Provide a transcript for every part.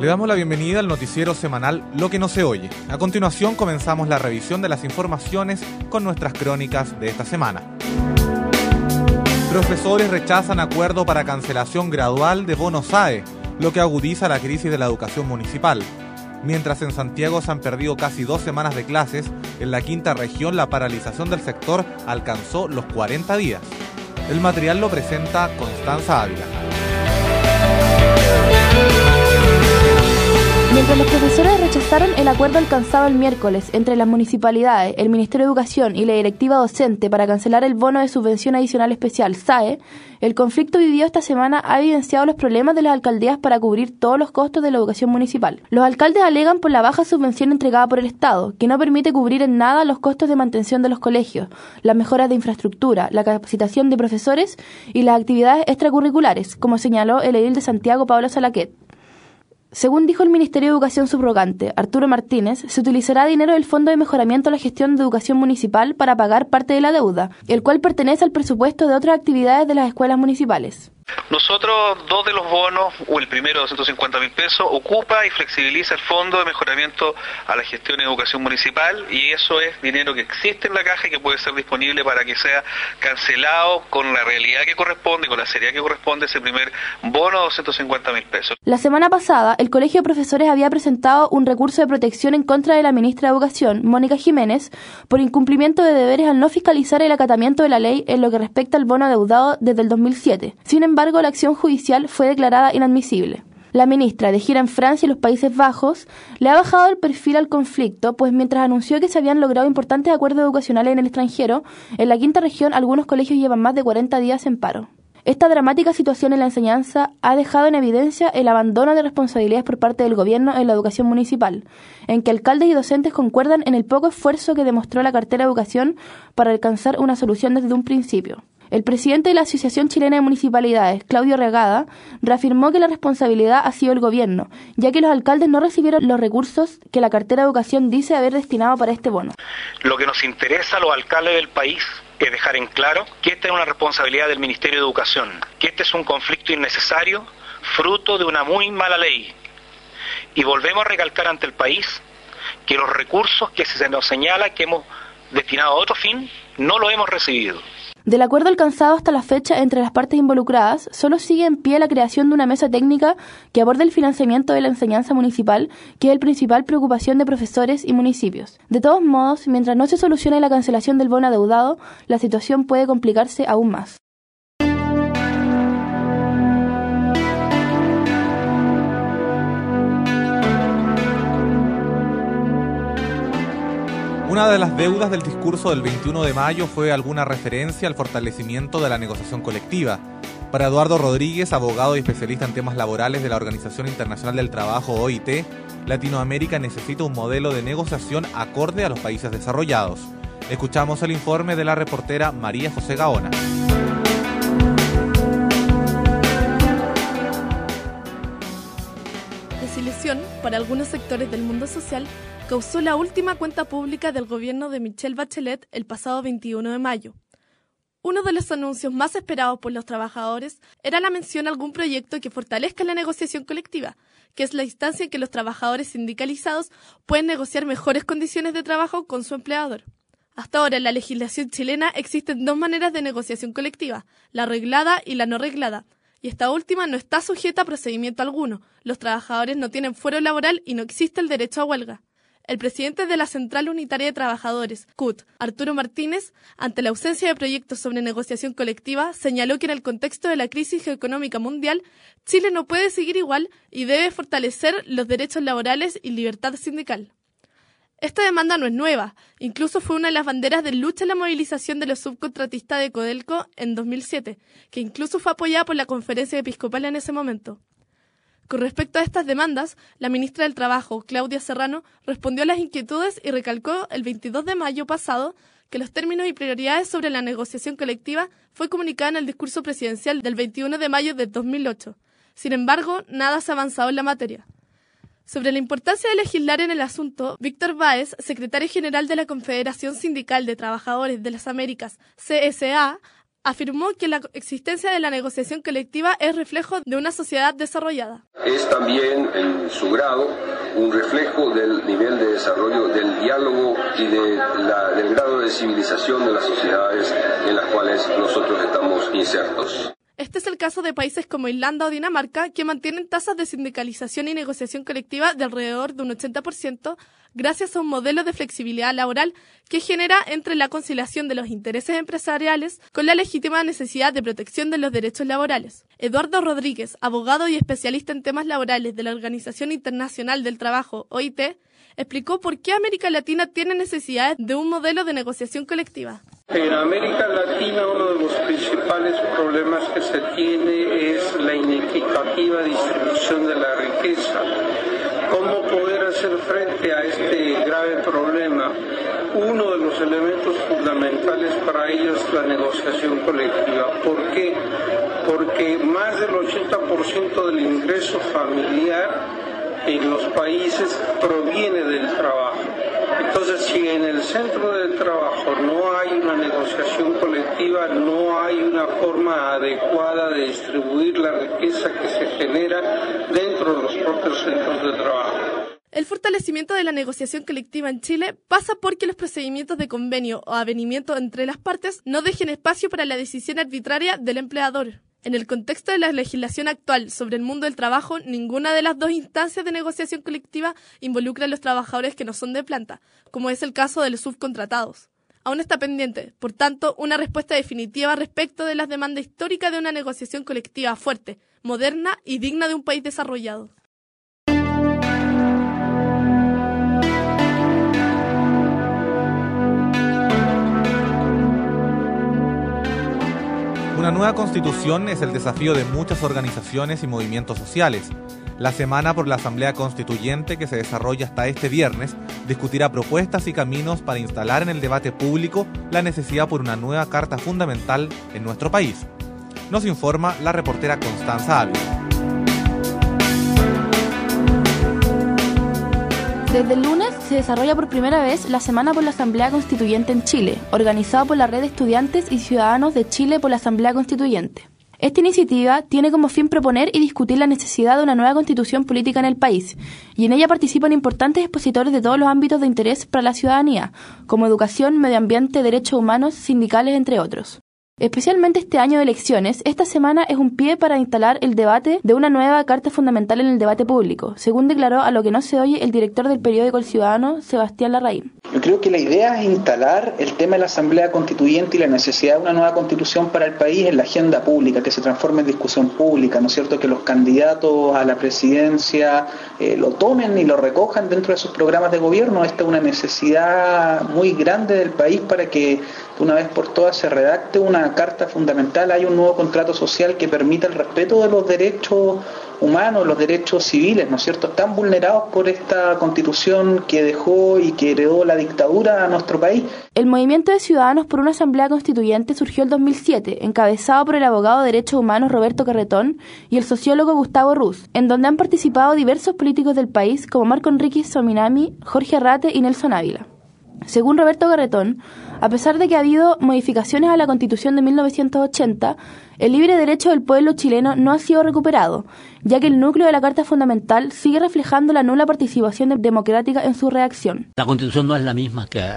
Le damos la bienvenida al noticiero semanal Lo que no se oye. A continuación comenzamos la revisión de las informaciones con nuestras crónicas de esta semana. Profesores rechazan acuerdo para cancelación gradual de bono SAE, lo que agudiza la crisis de la educación municipal. Mientras en Santiago se han perdido casi 2 semanas de clases, en la quinta región la paralización del sector alcanzó los 40 días. El material lo presenta Constanza Ávila. Mientras los profesores rechazaron el acuerdo alcanzado el miércoles entre las municipalidades, el Ministerio de Educación y la directiva docente para cancelar el bono de subvención adicional especial SAE, el conflicto vivido esta semana ha evidenciado los problemas de las alcaldías para cubrir todos los costos de la educación municipal. Los alcaldes alegan por la baja subvención entregada por el Estado, que no permite cubrir en nada los costos de mantención de los colegios, las mejoras de infraestructura, la capacitación de profesores y las actividades extracurriculares, como señaló el edil de Santiago, Pablo Salaquet. Según dijo el Ministerio de Educación subrogante, Arturo Martínez, se utilizará dinero del Fondo de Mejoramiento a la Gestión de Educación Municipal para pagar parte de la deuda, el cual pertenece al presupuesto de otras actividades de las escuelas municipales. Nosotros, 2 de los bonos, o el primero de 250.000 pesos, ocupa y flexibiliza el Fondo de Mejoramiento a la Gestión de Educación Municipal, y eso es dinero que existe en la caja y que puede ser disponible para que sea cancelado con la realidad que corresponde y con la seriedad que corresponde ese primer bono de 250.000 pesos. La semana pasada, el Colegio de Profesores había presentado un recurso de protección en contra de la ministra de Educación, Mónica Jiménez, por incumplimiento de deberes al no fiscalizar el acatamiento de la ley en lo que respecta al bono adeudado desde el 2007. Sin embargo, la acción judicial fue declarada inadmisible. La ministra, de gira en Francia y los Países Bajos, le ha bajado el perfil al conflicto, pues mientras anunció que se habían logrado importantes acuerdos educacionales en el extranjero, en la quinta región algunos colegios llevan más de 40 días en paro. Esta dramática situación en la enseñanza ha dejado en evidencia el abandono de responsabilidades por parte del gobierno en la educación municipal, en que alcaldes y docentes concuerdan en el poco esfuerzo que demostró la cartera de educación para alcanzar una solución desde un principio. El presidente de la Asociación Chilena de Municipalidades, Claudio Regada, reafirmó que la responsabilidad ha sido el gobierno, ya que los alcaldes no recibieron los recursos que la cartera de educación dice haber destinado para este bono. Lo que nos interesa a los alcaldes del país es dejar en claro que esta es una responsabilidad del Ministerio de Educación, que este es un conflicto innecesario, fruto de una muy mala ley. Y volvemos a recalcar ante el país que los recursos que se nos señala que hemos destinado a otro fin, no lo hemos recibido. Del acuerdo alcanzado hasta la fecha entre las partes involucradas, solo sigue en pie la creación de una mesa técnica que aborde el financiamiento de la enseñanza municipal, que es la principal preocupación de profesores y municipios. De todos modos, mientras no se solucione la cancelación del bono adeudado, la situación puede complicarse aún más. Una de las deudas del discurso del 21 de mayo fue alguna referencia al fortalecimiento de la negociación colectiva. Para Eduardo Rodríguez, abogado y especialista en temas laborales de la Organización Internacional del Trabajo, OIT, Latinoamérica necesita un modelo de negociación acorde a los países desarrollados. Escuchamos el informe de la reportera María José Gaona. Desilusión para algunos sectores del mundo social causó la última cuenta pública del gobierno de Michelle Bachelet el pasado 21 de mayo. Uno de los anuncios más esperados por los trabajadores era la mención a algún proyecto que fortalezca la negociación colectiva, que es la instancia en que los trabajadores sindicalizados pueden negociar mejores condiciones de trabajo con su empleador. Hasta ahora en la legislación chilena existen 2 maneras de negociación colectiva, la reglada y la no reglada, y esta última no está sujeta a procedimiento alguno. Los trabajadores no tienen fuero laboral y no existe el derecho a huelga. El presidente de la Central Unitaria de Trabajadores, CUT, Arturo Martínez, ante la ausencia de proyectos sobre negociación colectiva, señaló que en el contexto de la crisis económica mundial, Chile no puede seguir igual y debe fortalecer los derechos laborales y libertad sindical. Esta demanda no es nueva, incluso fue una de las banderas de lucha en la movilización de los subcontratistas de Codelco en 2007, que incluso fue apoyada por la Conferencia Episcopal en ese momento. Con respecto a estas demandas, la ministra del Trabajo, Claudia Serrano, respondió a las inquietudes y recalcó el 22 de mayo pasado que los términos y prioridades sobre la negociación colectiva fue comunicada en el discurso presidencial del 21 de mayo de 2008. Sin embargo, nada se ha avanzado en la materia. Sobre la importancia de legislar en el asunto, Víctor Báez, secretario general de la Confederación Sindical de Trabajadores de las Américas, CSA, Afirmó que la existencia de la negociación colectiva es reflejo de una sociedad desarrollada. Es también, en su grado, un reflejo del nivel de desarrollo del diálogo y del grado de civilización de las sociedades en las cuales nosotros estamos insertos. Este es el caso de países como Irlanda o Dinamarca, que mantienen tasas de sindicalización y negociación colectiva de alrededor de un 80%, gracias a un modelo de flexibilidad laboral que genera entre la conciliación de los intereses empresariales con la legítima necesidad de protección de los derechos laborales. Eduardo Rodríguez, abogado y especialista en temas laborales de la Organización Internacional del Trabajo, OIT, explicó por qué América Latina tiene necesidades de un modelo de negociación colectiva. En América Latina uno de los principales problemas que se tiene es la inequitativa distribución de la riqueza. ¿Cómo poder hacer frente a este grave problema? Uno de los elementos fundamentales para ello es la negociación colectiva. ¿Por qué? Porque más del 80% del ingreso familiar en los países proviene del trabajo. Entonces, si en el centro del trabajo no hay una negociación colectiva, no hay una forma adecuada de distribuir la riqueza que se genera dentro de los propios centros de trabajo. El fortalecimiento de la negociación colectiva en Chile pasa porque los procedimientos de convenio o avenimiento entre las partes no dejen espacio para la decisión arbitraria del empleador. En el contexto de la legislación actual sobre el mundo del trabajo, ninguna de las dos instancias de negociación colectiva involucra a los trabajadores que no son de planta, como es el caso de los subcontratados. Aún está pendiente, por tanto, una respuesta definitiva respecto de las demandas históricas de una negociación colectiva fuerte, moderna y digna de un país desarrollado. Una nueva constitución es el desafío de muchas organizaciones y movimientos sociales. La Semana por la Asamblea Constituyente, que se desarrolla hasta este viernes, discutirá propuestas y caminos para instalar en el debate público la necesidad por una nueva Carta Fundamental en nuestro país. Nos informa la reportera Constanza Ávila. Desde el lunes se desarrolla por primera vez la Semana por la Asamblea Constituyente en Chile, organizada por la Red de Estudiantes y Ciudadanos de Chile por la Asamblea Constituyente. Esta iniciativa tiene como fin proponer y discutir la necesidad de una nueva constitución política en el país, y en ella participan importantes expositores de todos los ámbitos de interés para la ciudadanía, como educación, medio ambiente, derechos humanos, sindicales, entre otros. Especialmente este año de elecciones, esta semana es un pie para instalar el debate de una nueva Carta Fundamental en el debate público, según declaró A lo que no se oye el director del periódico El Ciudadano, Sebastián Larraín. Yo creo que la idea es instalar el tema de la Asamblea Constituyente y la necesidad de una nueva constitución para el país en la agenda pública, que se transforme en discusión pública, ¿no es cierto? Que los candidatos a la presidencia lo tomen y lo recojan dentro de sus programas de gobierno. Esta es una necesidad muy grande del país para que de una vez por todas se redacte una carta fundamental, hay un nuevo contrato social que permita el respeto de los derechos humanos, los derechos civiles, ¿no es cierto?, están vulnerados por esta constitución que dejó y que heredó la dictadura a nuestro país. El movimiento de Ciudadanos por una Asamblea Constituyente surgió en 2007, encabezado por el abogado de derechos humanos Roberto Carretón y el sociólogo Gustavo Ruz, en donde han participado diversos políticos del país como Marco Enrique Sominami, Jorge Arrate y Nelson Ávila. Según Roberto Carretón, a pesar de que ha habido modificaciones a la Constitución de 1980, el libre derecho del pueblo chileno no ha sido recuperado, ya que el núcleo de la Carta Fundamental sigue reflejando la nula participación democrática en su redacción. La Constitución no es la misma que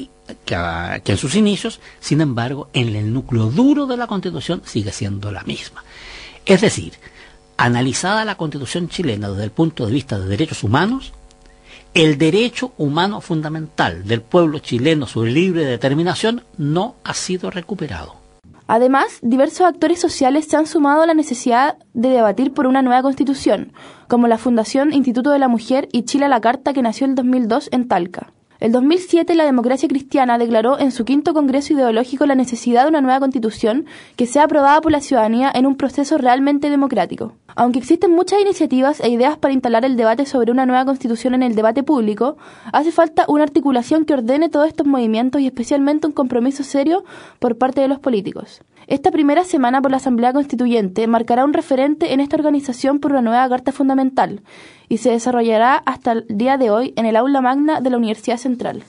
en sus inicios, sin embargo, en el núcleo duro de la Constitución sigue siendo la misma. Es decir, analizada la Constitución chilena desde el punto de vista de derechos humanos, el derecho humano fundamental del pueblo chileno sobre libre determinación no ha sido recuperado. Además, diversos actores sociales se han sumado a la necesidad de debatir por una nueva constitución, como la Fundación Instituto de la Mujer y Chile a la Carta, que nació en 2002 en Talca. En 2007, la Democracia Cristiana declaró en su 5º Congreso Ideológico la necesidad de una nueva constitución que sea aprobada por la ciudadanía en un proceso realmente democrático. Aunque existen muchas iniciativas e ideas para instalar el debate sobre una nueva constitución en el debate público, hace falta una articulación que ordene todos estos movimientos y especialmente un compromiso serio por parte de los políticos. Esta primera semana por la Asamblea Constituyente marcará un referente en esta organización por una nueva Carta Fundamental y se desarrollará hasta el día de hoy en el aula magna de la Universidad Central.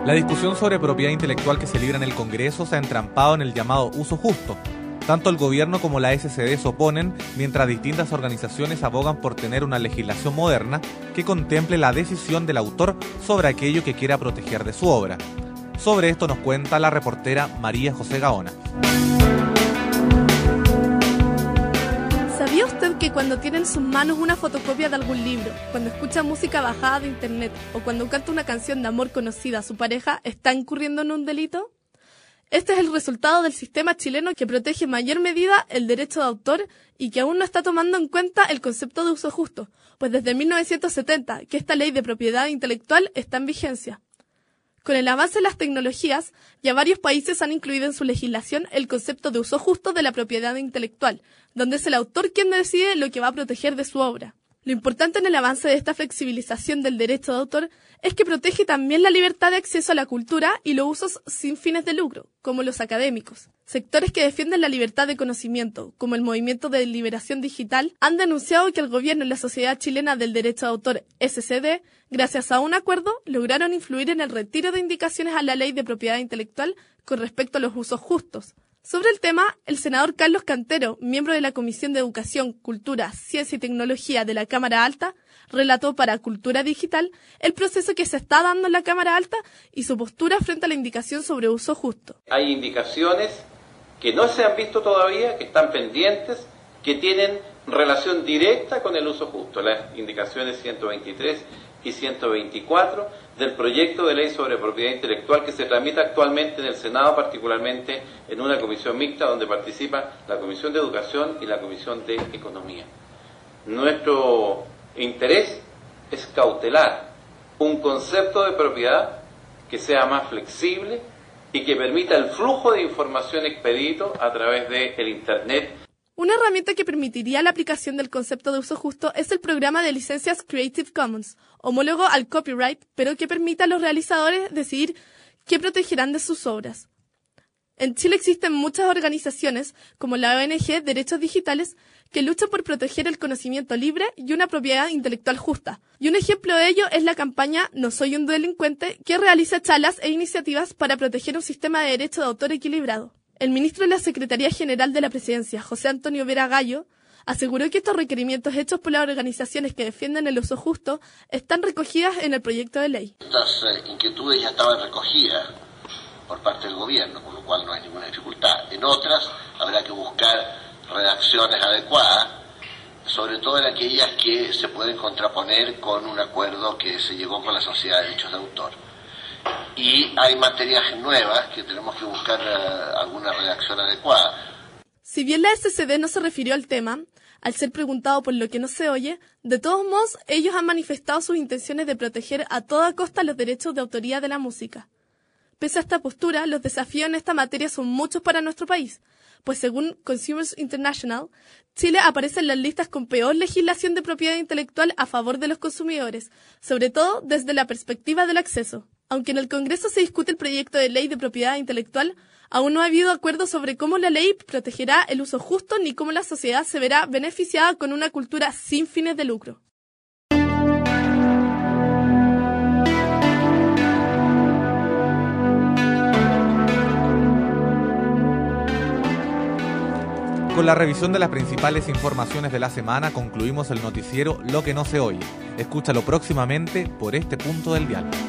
La discusión sobre propiedad intelectual que se libra en el Congreso se ha entrampado en el llamado uso justo. Tanto el gobierno como la SCD se oponen, mientras distintas organizaciones abogan por tener una legislación moderna que contemple la decisión del autor sobre aquello que quiera proteger de su obra. Sobre esto nos cuenta la reportera María José Gaona. ¿Sabía usted que cuando tiene en sus manos una fotocopia de algún libro, cuando escucha música bajada de internet o cuando canta una canción de amor conocida a su pareja, está incurriendo en un delito? Este es el resultado del sistema chileno que protege en mayor medida el derecho de autor y que aún no está tomando en cuenta el concepto de uso justo, pues desde 1970 que esta ley de propiedad intelectual está en vigencia. Con el avance de las tecnologías, ya varios países han incluido en su legislación el concepto de uso justo de la propiedad intelectual, donde es el autor quien decide lo que va a proteger de su obra. Lo importante en el avance de esta flexibilización del derecho de autor es que protege también la libertad de acceso a la cultura y los usos sin fines de lucro, como los académicos. Sectores que defienden la libertad de conocimiento, como el Movimiento de Liberación Digital, han denunciado que el gobierno y la Sociedad Chilena del Derecho de Autor, SCD, gracias a un acuerdo, lograron influir en el retiro de indicaciones a la Ley de Propiedad Intelectual con respecto a los usos justos. Sobre el tema, el senador Carlos Cantero, miembro de la Comisión de Educación, Cultura, Ciencia y Tecnología de la Cámara Alta, relató para Cultura Digital el proceso que se está dando en la Cámara Alta y su postura frente a la indicación sobre uso justo. Hay indicaciones que no se han visto todavía, que están pendientes, que tienen relación directa con el uso justo, las indicaciones 123 y 124 del proyecto de ley sobre propiedad intelectual que se tramita actualmente en el Senado, particularmente en una comisión mixta donde participa la Comisión de Educación y la Comisión de Economía. Nuestro interés es cautelar un concepto de propiedad que sea más flexible y que permita el flujo de información expedito a través del Internet. Una herramienta que permitiría la aplicación del concepto de uso justo es el programa de licencias Creative Commons, homólogo al copyright, pero que permita a los realizadores decidir qué protegerán de sus obras. En Chile existen muchas organizaciones, como la ONG Derechos Digitales, que luchan por proteger el conocimiento libre y una propiedad intelectual justa. Y un ejemplo de ello es la campaña No soy un delincuente, que realiza charlas e iniciativas para proteger un sistema de derecho de autor equilibrado. El ministro de la Secretaría General de la Presidencia, José Antonio Vera Gallo, aseguró que estos requerimientos hechos por las organizaciones que defienden el uso justo están recogidas en el proyecto de ley. Estas inquietudes ya estaban recogidas por parte del gobierno, con lo cual no hay ninguna dificultad. En otras habrá que buscar redacciones adecuadas, sobre todo en aquellas que se pueden contraponer con un acuerdo que se llegó con la Sociedad de Derechos de Autor. Y hay materias nuevas que tenemos que buscar alguna redacción adecuada. Si bien la SCD no se refirió al tema, al ser preguntado por lo que no se oye, de todos modos ellos han manifestado sus intenciones de proteger a toda costa los derechos de autoría de la música. Pese a esta postura, los desafíos en esta materia son muchos para nuestro país, pues según Consumers International, Chile aparece en las listas con peor legislación de propiedad intelectual a favor de los consumidores, sobre todo desde la perspectiva del acceso. Aunque en el Congreso se discute el proyecto de ley de propiedad intelectual, aún no ha habido acuerdo sobre cómo la ley protegerá el uso justo ni cómo la sociedad se verá beneficiada con una cultura sin fines de lucro. Con la revisión de las principales informaciones de la semana concluimos el noticiero Lo que no se oye. Escúchalo próximamente por este punto del diálogo.